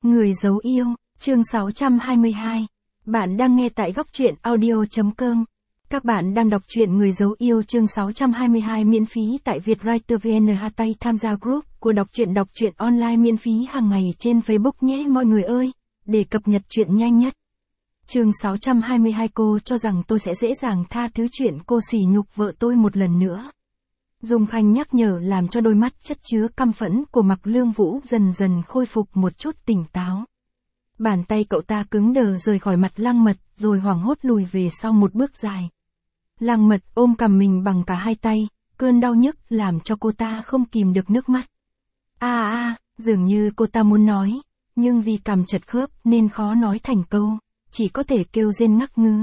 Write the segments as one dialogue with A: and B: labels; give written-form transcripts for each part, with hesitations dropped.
A: Người giấu yêu, chương 622. Bạn đang nghe tại góc truyện audio.com. Các bạn đang đọc truyện Người giấu yêu chương 622 miễn phí tại Vietwriter VN. Hãy tham gia group của đọc truyện online miễn phí hàng ngày trên Facebook nhé mọi người ơi, để cập nhật truyện nhanh nhất. Chương 622. Cô cho rằng tôi sẽ dễ dàng tha thứ chuyện cô sỉ nhục vợ tôi một lần nữa. Dung Khanh nhắc nhở làm cho đôi mắt chất chứa căm phẫn của Mạc Lương Vũ dần dần khôi phục một chút tỉnh táo. Bàn tay cậu ta cứng đờ rời khỏi mặt Lăng Mật rồi hoảng hốt lùi về sau một bước dài. Lăng Mật ôm cằm mình bằng cả hai tay, cơn đau nhức làm cho cô ta không kìm được nước mắt. Dường như cô ta muốn nói, nhưng vì cằm chật khớp nên khó nói thành câu, chỉ có thể kêu rên ngắc ngứ.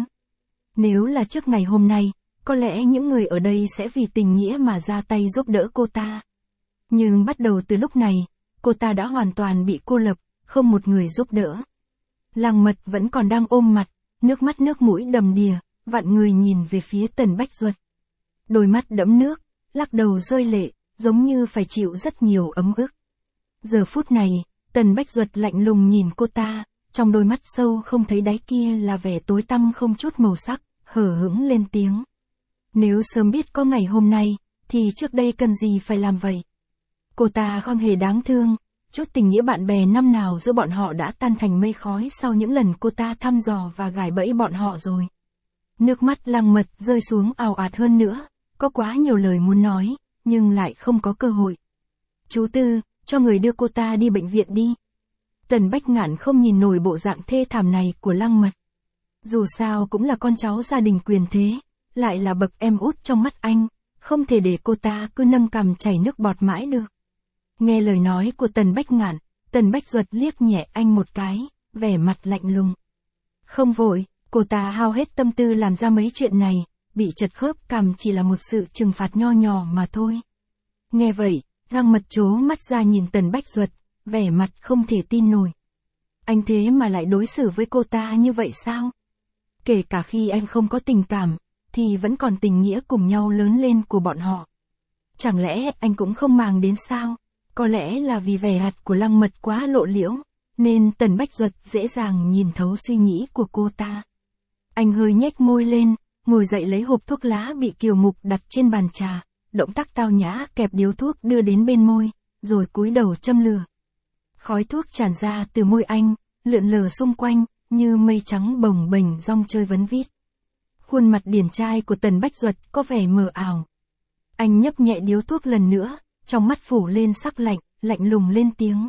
A: Nếu là trước ngày hôm nay, có lẽ những người ở đây sẽ vì tình nghĩa mà ra tay giúp đỡ cô ta. Nhưng bắt đầu từ lúc này, cô ta đã hoàn toàn bị cô lập, không một người giúp đỡ. Lăng Mật vẫn còn đang ôm mặt, nước mắt nước mũi đầm đìa, vặn người nhìn về phía Tần Bách Duật. Đôi mắt đẫm nước, lắc đầu rơi lệ, giống như phải chịu rất nhiều ấm ức. Giờ phút này, Tần Bách Duật lạnh lùng nhìn cô ta, trong đôi mắt sâu không thấy đáy kia là vẻ tối tăm không chút màu sắc, hở hững lên tiếng. Nếu sớm biết có ngày hôm nay, thì trước đây cần gì phải làm vậy? Cô ta không hề đáng thương, chút tình nghĩa bạn bè năm nào giữa bọn họ đã tan thành mây khói sau những lần cô ta thăm dò và gài bẫy bọn họ rồi. Nước mắt Lăng Mật rơi xuống ào ạt hơn nữa, có quá nhiều lời muốn nói, nhưng lại không có cơ hội. Chú Tư, cho người đưa cô ta đi bệnh viện đi. Tần Bách Ngạn không nhìn nổi bộ dạng thê thảm này của Lăng Mật. Dù sao cũng là con cháu gia đình quyền thế, lại là bậc em út trong mắt anh, không thể để cô ta cứ nâng cằm chảy nước bọt mãi được. Nghe lời nói của Tần Bách Ngạn, Tần Bách Duật liếc nhẹ anh một cái, vẻ mặt lạnh lùng. Không vội, cô ta hao hết tâm tư làm ra mấy chuyện này, bị chật khớp cằm chỉ là một sự trừng phạt nho nhỏ mà thôi. Nghe vậy, Lăng Mật trố mắt ra nhìn Tần Bách Duật, vẻ mặt không thể tin nổi. Anh thế mà lại đối xử với cô ta như vậy sao? Kể cả khi anh không có tình cảm, thì vẫn còn tình nghĩa cùng nhau lớn lên của bọn họ. Chẳng lẽ anh cũng không màng đến sao? Có lẽ là vì vẻ mặt của Lăng Mật quá lộ liễu, nên Tần Bách Duật dễ dàng nhìn thấu suy nghĩ của cô ta. Anh hơi nhếch môi lên, ngồi dậy lấy hộp thuốc lá bị Kiều Mục đặt trên bàn trà, động tác tao nhã kẹp điếu thuốc đưa đến bên môi, rồi cúi đầu châm lửa. Khói thuốc tràn ra từ môi anh, lượn lờ xung quanh, như mây trắng bồng bềnh rong chơi vấn vít. Khuôn mặt điển trai của Tần Bách Duật có vẻ mờ ảo. Anh nhấp nhẹ điếu thuốc lần nữa, trong mắt phủ lên sắc lạnh, lạnh lùng lên tiếng.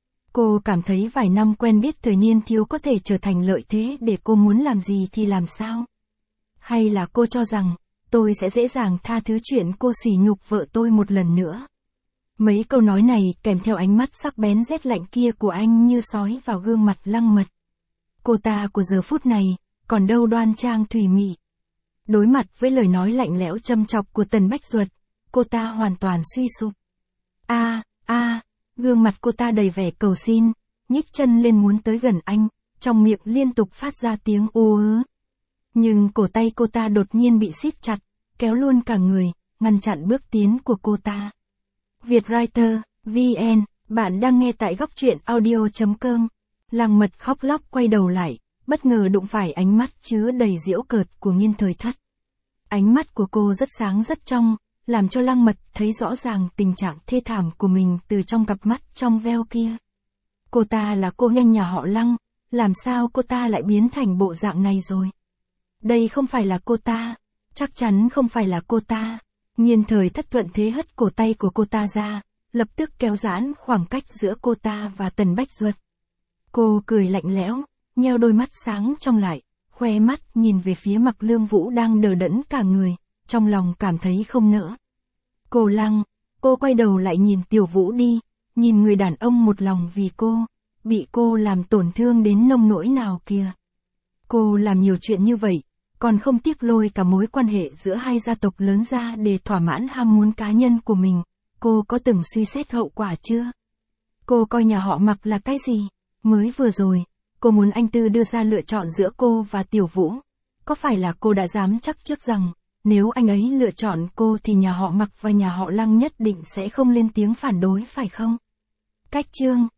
A: Cô cảm thấy vài năm quen biết thời niên thiếu có thể trở thành lợi thế để cô muốn làm gì thì làm sao? Hay là cô cho rằng, tôi sẽ dễ dàng tha thứ chuyện cô sỉ nhục vợ tôi một lần nữa? Mấy câu nói này kèm theo ánh mắt sắc bén rét lạnh kia của anh như sói vào gương mặt Lăng Mật. Cô ta của giờ phút này, còn đâu đoan trang thùy mị. Đối mặt với lời nói lạnh lẽo châm chọc của Tần Bách Duật, cô ta hoàn toàn suy sụp. Gương mặt cô ta đầy vẻ cầu xin, nhích chân lên muốn tới gần anh, trong miệng liên tục phát ra tiếng ú ứ. Nhưng cổ tay cô ta đột nhiên bị siết chặt, kéo luôn cả người, ngăn chặn bước tiến của cô ta. Vietwriter, VN, bạn đang nghe tại góc truyện audio.com. Lăng Mật khóc lóc quay đầu lại, bất ngờ đụng phải ánh mắt chứa đầy giễu cợt của Nghiên Thời Thất. Ánh mắt của cô rất sáng rất trong, làm cho Lăng Mật thấy rõ ràng tình trạng thê thảm của mình từ trong cặp mắt trong veo kia. Cô ta là cô nhanh nhà họ Lăng, làm sao cô ta lại biến thành bộ dạng này rồi? Đây không phải là cô ta, chắc chắn không phải là cô ta. Nghiên Thời Thất thuận thế hất cổ tay của cô ta ra, lập tức kéo giãn khoảng cách giữa cô ta và Tần Bách Duật. Cô cười lạnh lẽo, nheo đôi mắt sáng trong lại, khoe mắt nhìn về phía Mạc Lương Vũ đang đờ đẫn cả người, trong lòng cảm thấy không nỡ. Cô Lăng, cô quay đầu lại nhìn Tiểu Vũ đi, nhìn người đàn ông một lòng vì cô, bị cô làm tổn thương đến nông nỗi nào kìa. Cô làm nhiều chuyện như vậy, còn không tiếc lôi cả mối quan hệ giữa hai gia tộc lớn ra để thỏa mãn ham muốn cá nhân của mình, cô có từng suy xét hậu quả chưa? Cô coi nhà họ Mạc là cái gì? Mới vừa rồi, cô muốn anh Tư đưa ra lựa chọn giữa cô và Tiểu Vũ. Có phải là cô đã dám chắc trước rằng, nếu anh ấy lựa chọn cô thì nhà họ Mạc và nhà họ Lăng nhất định sẽ không lên tiếng phản đối phải không? Cách chương